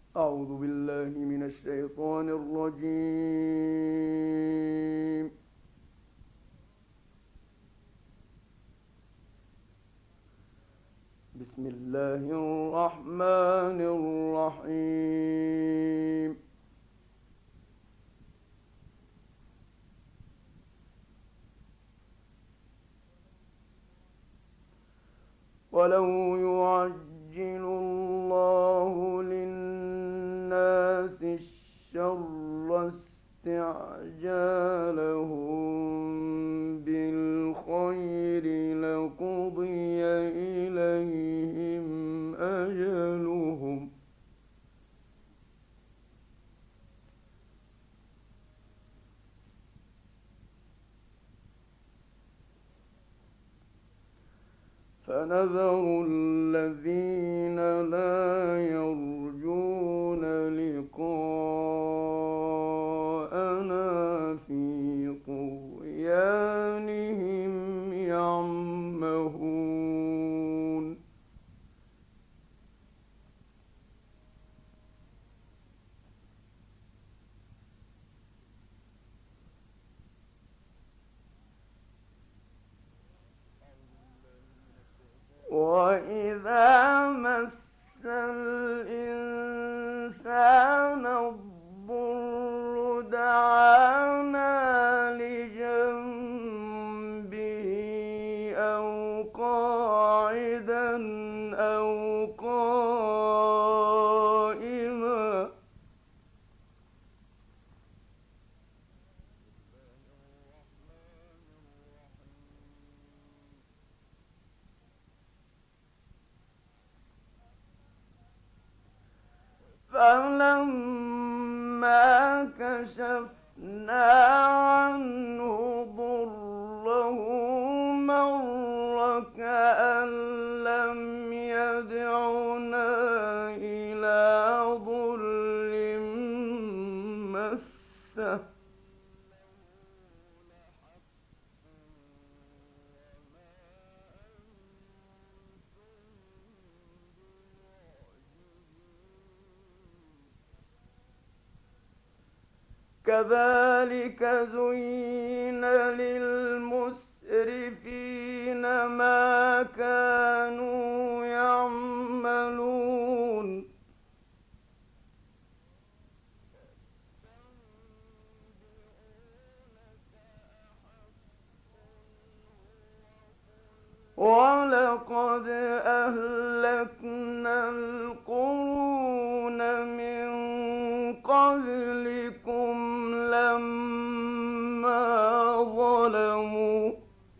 أعوذ بالله من الشيطان الرجيم. بسم الله الرحمن الرحيم. ولو يعجل الله للناس الشر استعجالهم بالخير لقضي إليهم أجلهم فنذر الذين لا يرجون لقاءنا في طغيانهم يعمهون وإذا مس الإنسان الضر دعانا لجنبه أو قاعدا أو قائما فلما كشفنا عنه ضره مر كأن لم يدعنا إلى ضر مسه كذلك زين للمسرفين ما كانوا يعملون ولقد أهلكنا القرون من قبلكم لما ظلموا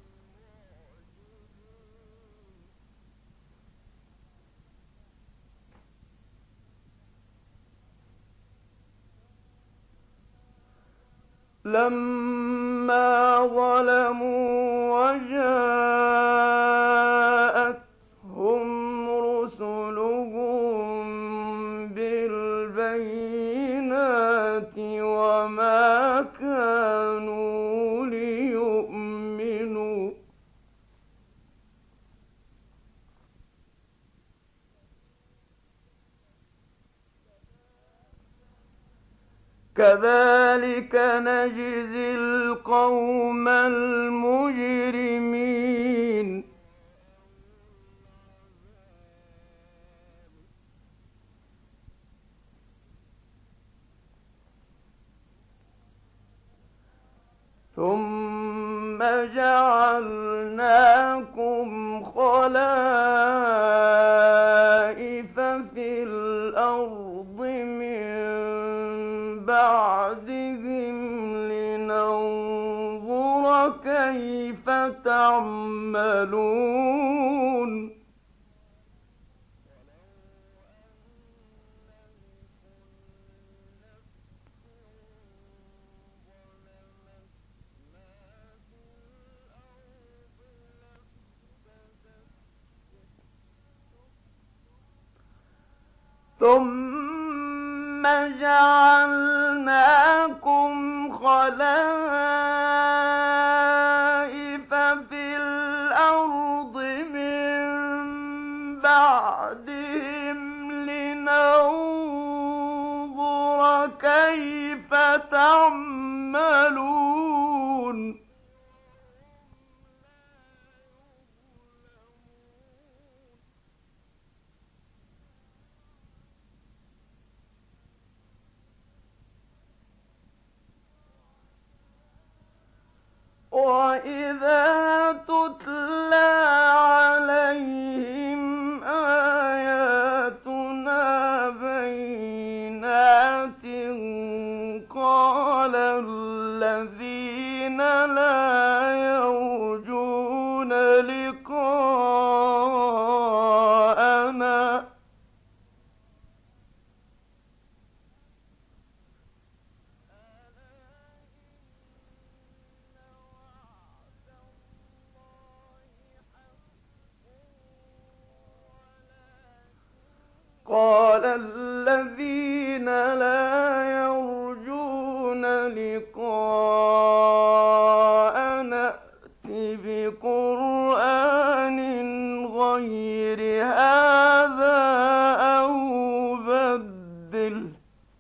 وجاءتهم رسلهم بالبينات وما كانوا ليؤمنوا كذلك نجزي القوم المجرمين ثم جعلناكم خلائف في الأرض من بعدهم لننظر كيف تعملون ثم جعلناكم خلائف في الأرض من بعدهم لننظر تعملون وإذا تتلى عليهم آياتنا بينات قال الذين لا يرجون لقاءنا قال الذين لا يرجون لقاءنا ائت بقرآن غير هذا أو بدله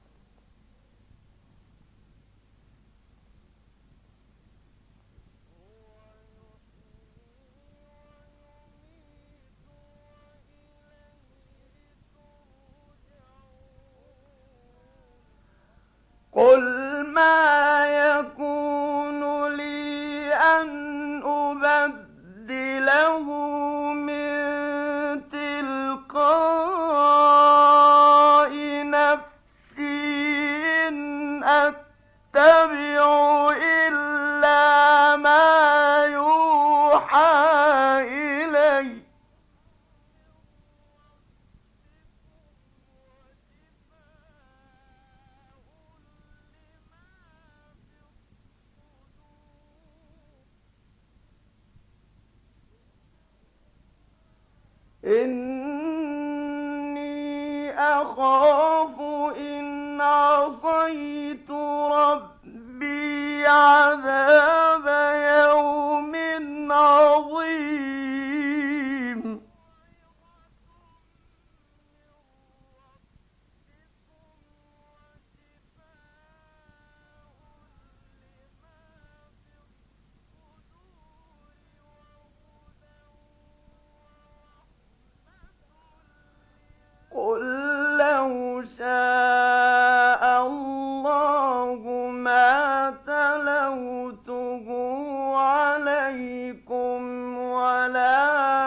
قل ما يكون لي أن أبدله من تلقاء نفسي إن أتبع إلا ما يوحى إلي إني أخاف إن عصيت ربي عذاب يوم عظيم قل لو شاء الله ما تلوته عليكم ولا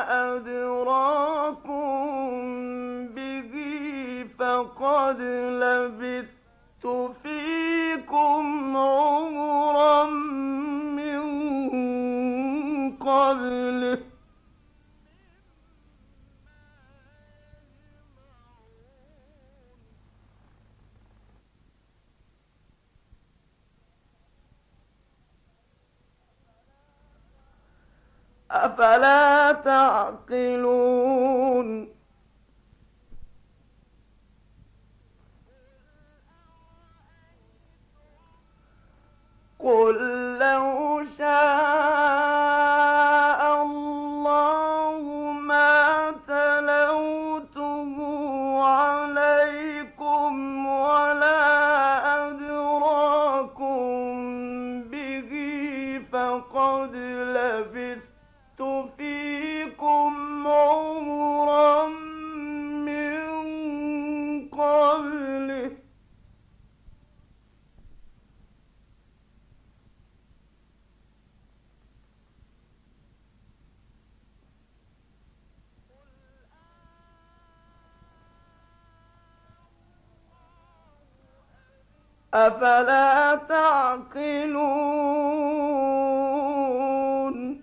أدراكم به فقد لبثت فيكم عمرا من قبله أفلا تعقلون قل لو شاء الله ما تلوته عليكم ولا أدراكم به فقد لبثت فيكم عمرا من قبله أفلا تعقلون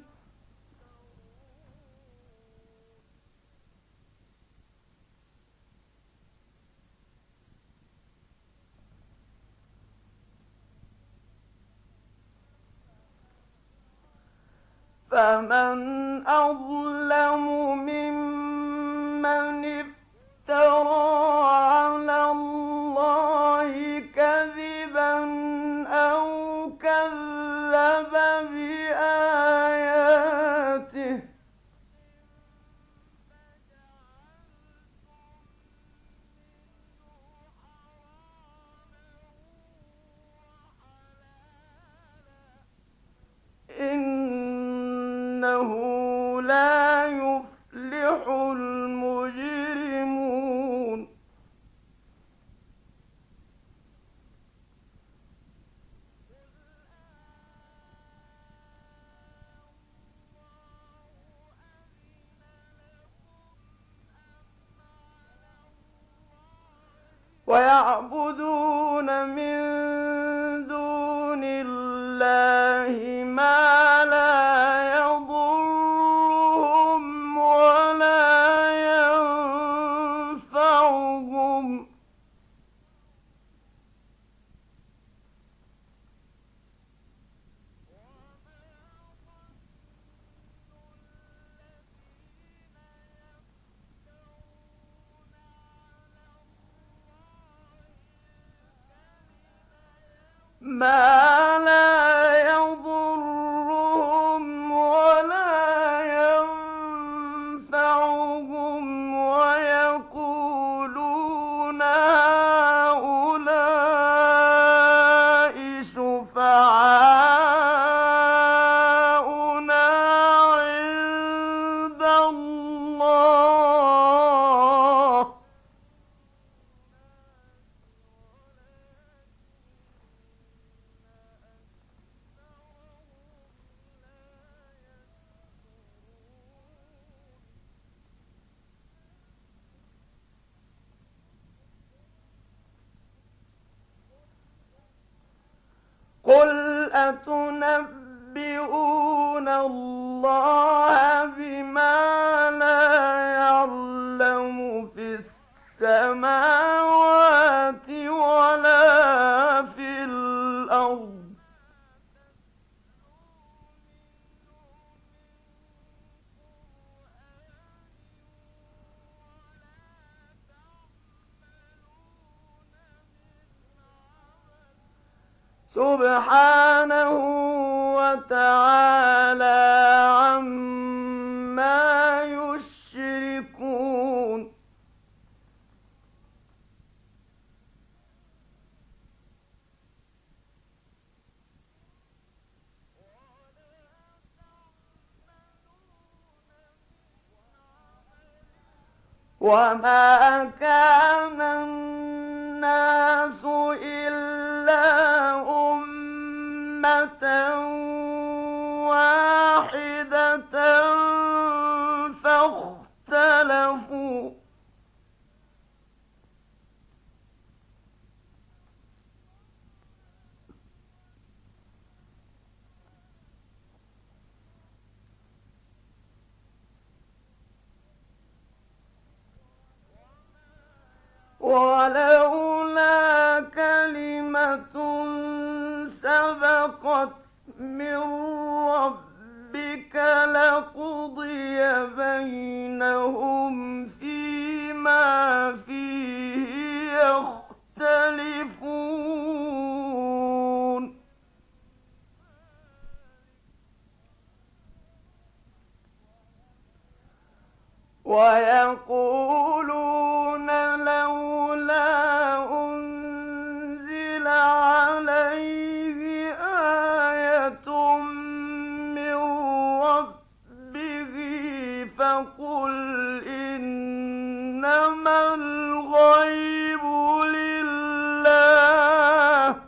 فمن أظلم ممن افترى على الله كذبا أو كذب بآياته ويعبدون من دون الله ما لا يضرهم ولا ينفعهم ما لا يضرهم ولا ينفعهم ويقولون هؤلاء شفعاؤنا عند الله قل أتنبئون الله بما لا يعلم في السماوات ولا في الأرض سبحانه وتعالى عما يشركون وما كان الناس إلا أمة واحدة فاختلفوا ولولا كلمة سبقت من ربك لقضي بينهم فيما فيه يختلفون ويقولون لولا أنزل عليه آية من ربه فقل إنما الغيب لله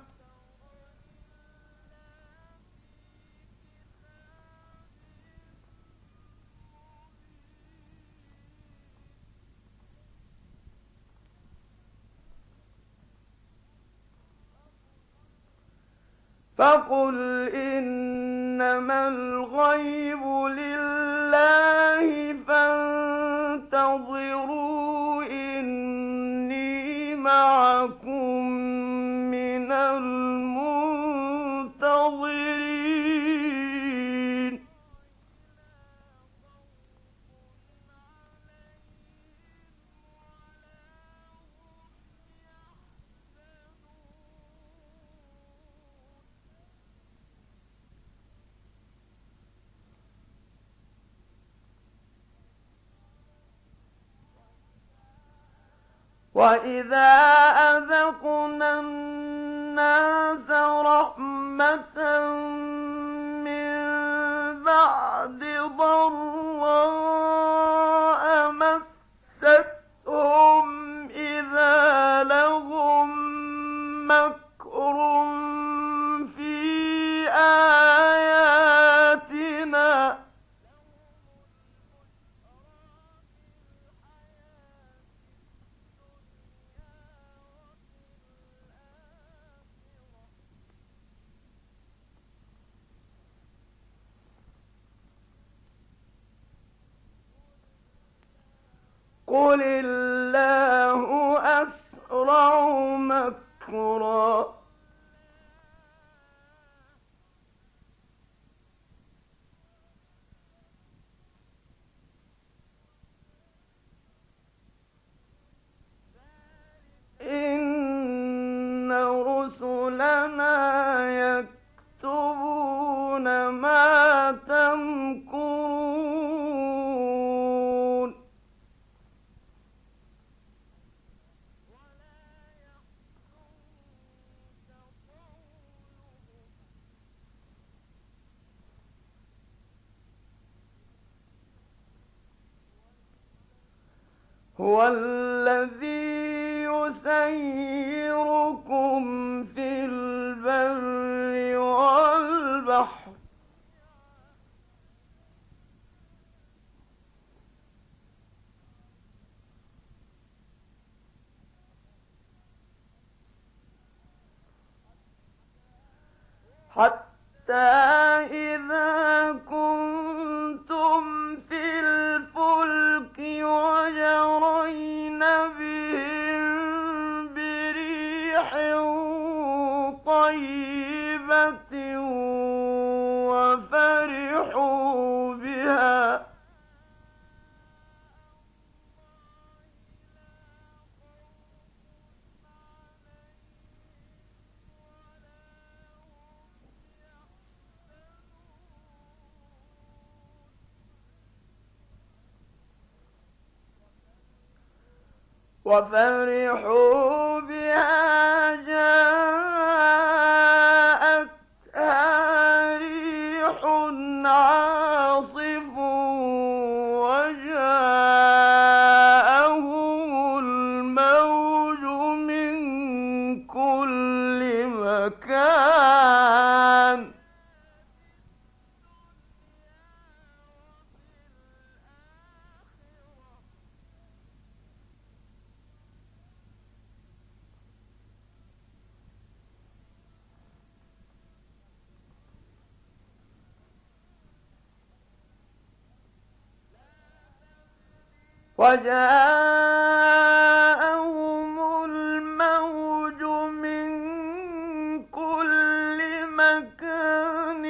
فقل إنما الغيب لله فانتظروا إني معكم من المنتظرين وإذا أذقنا الناس رحمة من بعد ضراء مستهم إذا لهم مكر في آياتنا قل الله أسرع مكرا إن رسلنا يكتبون ما تمكرون هو الذي يسيركم في البر والبحر حتى إذا كنتم في الفلك وجرين بهم بريح طيبة وفرحوا بها جاءتها ريح عاصف وجاءهم الموج من كل مكان وجاءهم الموج من كل مكان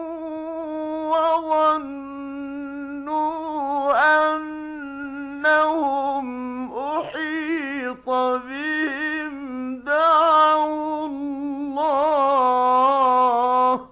وظنوا أنهم أحيط بهم دعوا الله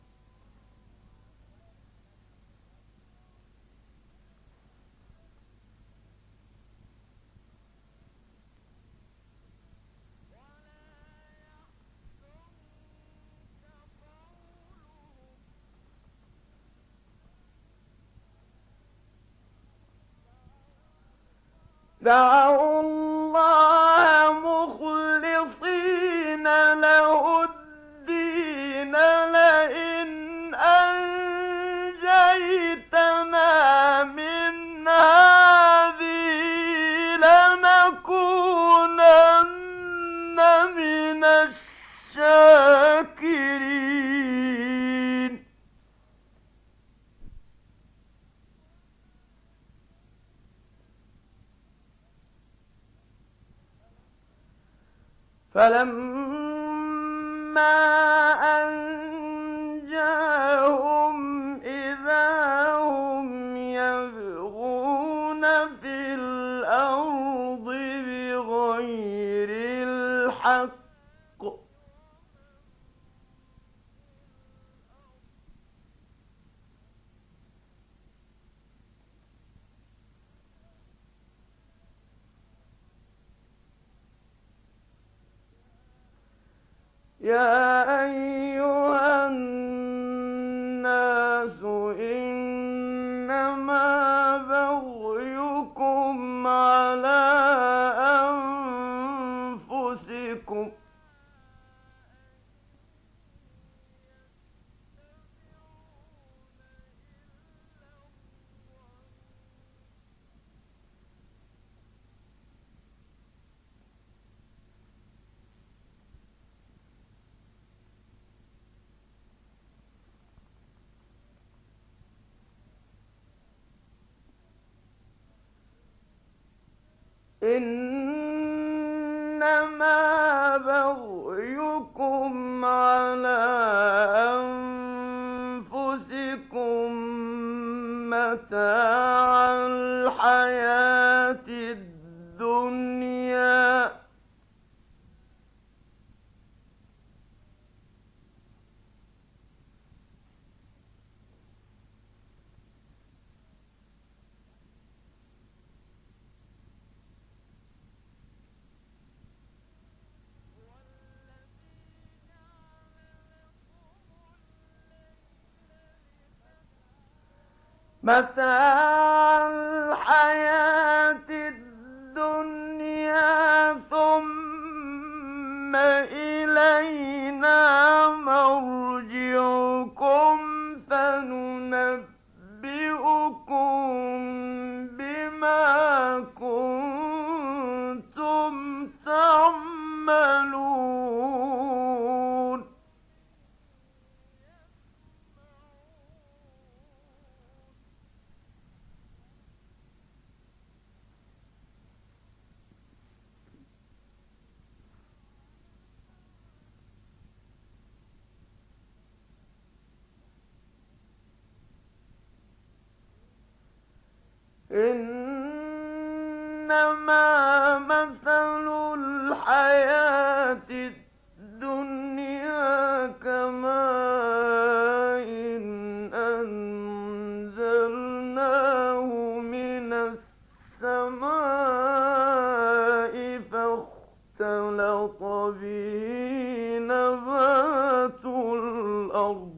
دعوا الله مخلصين له الدين لئن أنجيتنا من هذه لنكونن من الشاكرين فلما أنجاهم إذا هم يبغون في الأرض بغير الحق يا أيها الناس إنما بغيكم على أنفسكم إنما بغيكم على أنفسكم متاع الحياة الدنيا متاع الحياة الدنيا ثم إلينا مرجعكم فننبئكم بما كنتم تعملون إنما مثل الحياة الدنيا كماء أنزلناه من السماء فاختلط به نبات الأرض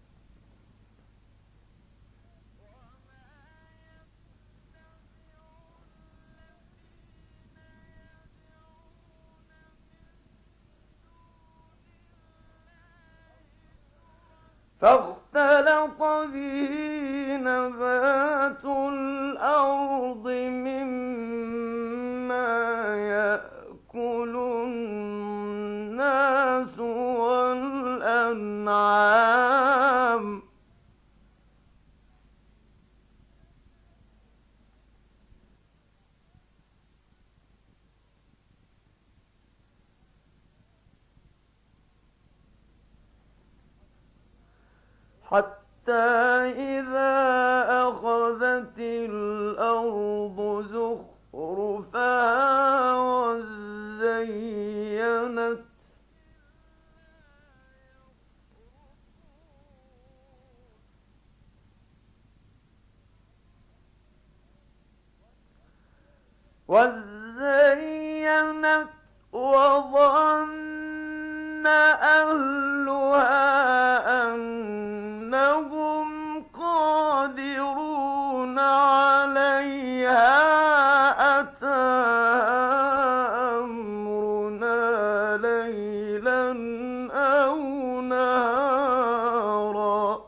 فاختلط به نبات الأرض مما يأكل الناس والأنعام حتى إذا أخذت الأرض زخرفها وزينت وظن أهلها أنهم قادرون عليها أتاها أمرنا ليلا أو نهارا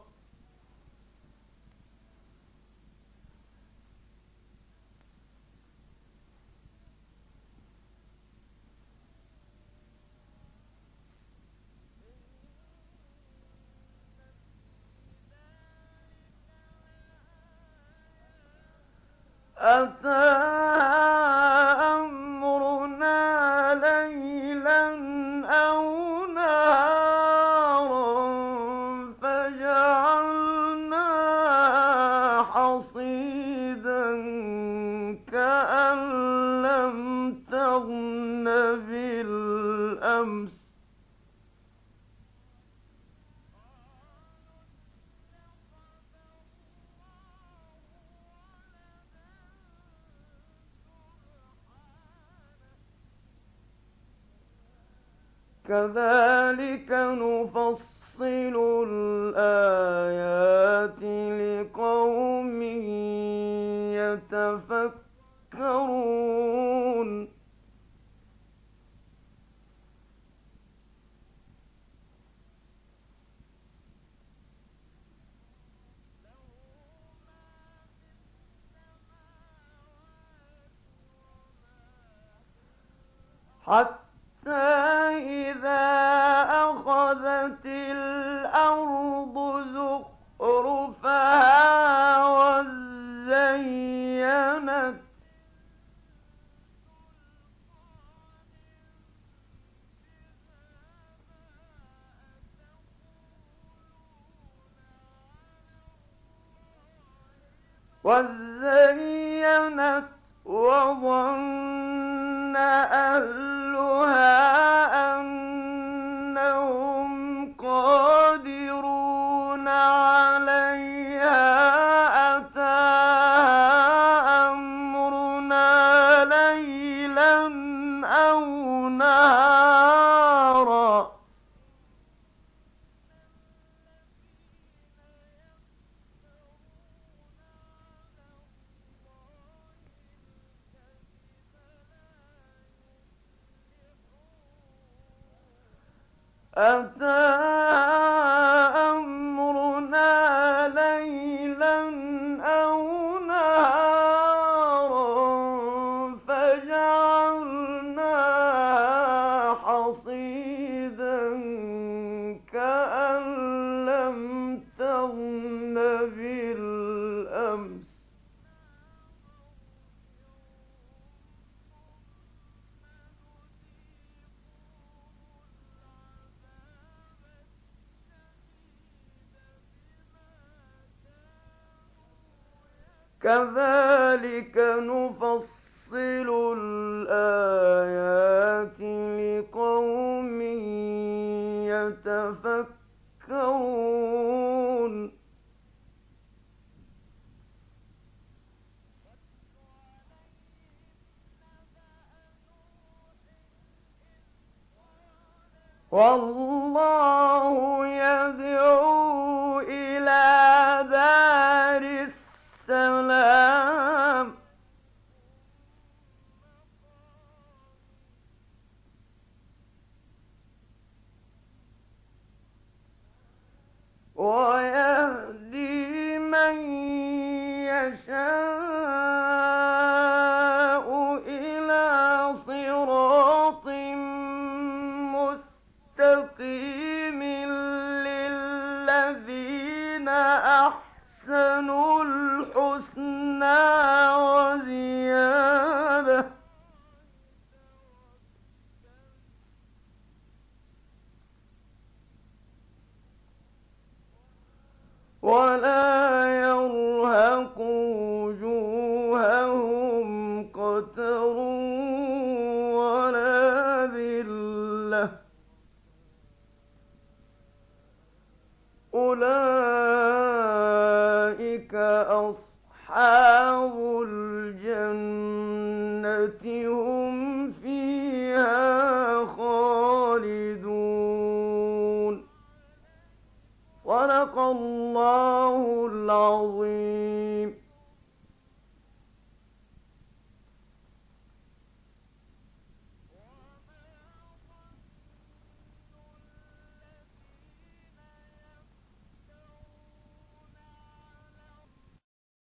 أتاها أمرنا ليلا أو نهارا فجعلناها حصيدا كأن لم تغن بالأمس كذلك نفصل الآيات لقوم يتفكرون حتى إذا أخذت الأرض زخرفها وزينت وزينت وظن أهلها أنهم قادرون عليها أتاها أمرنا ليلا أو نهارا أتاها أمرنا ليلا أو نهارا فجعلناها حصيدا كأن لم تغن بالأمس كذلك نفصل الآيات لقوم يتفكرون والله يدعو إلى دار السلام ويهدي من يشاء إلى صراط مستقيم للذين أحسنوا الحسنى وزيادة ولا يرهق وجوههم قتر ولا ذلة أولئك أصحاب الجنة هم فيها خالدون صدق الله العظيم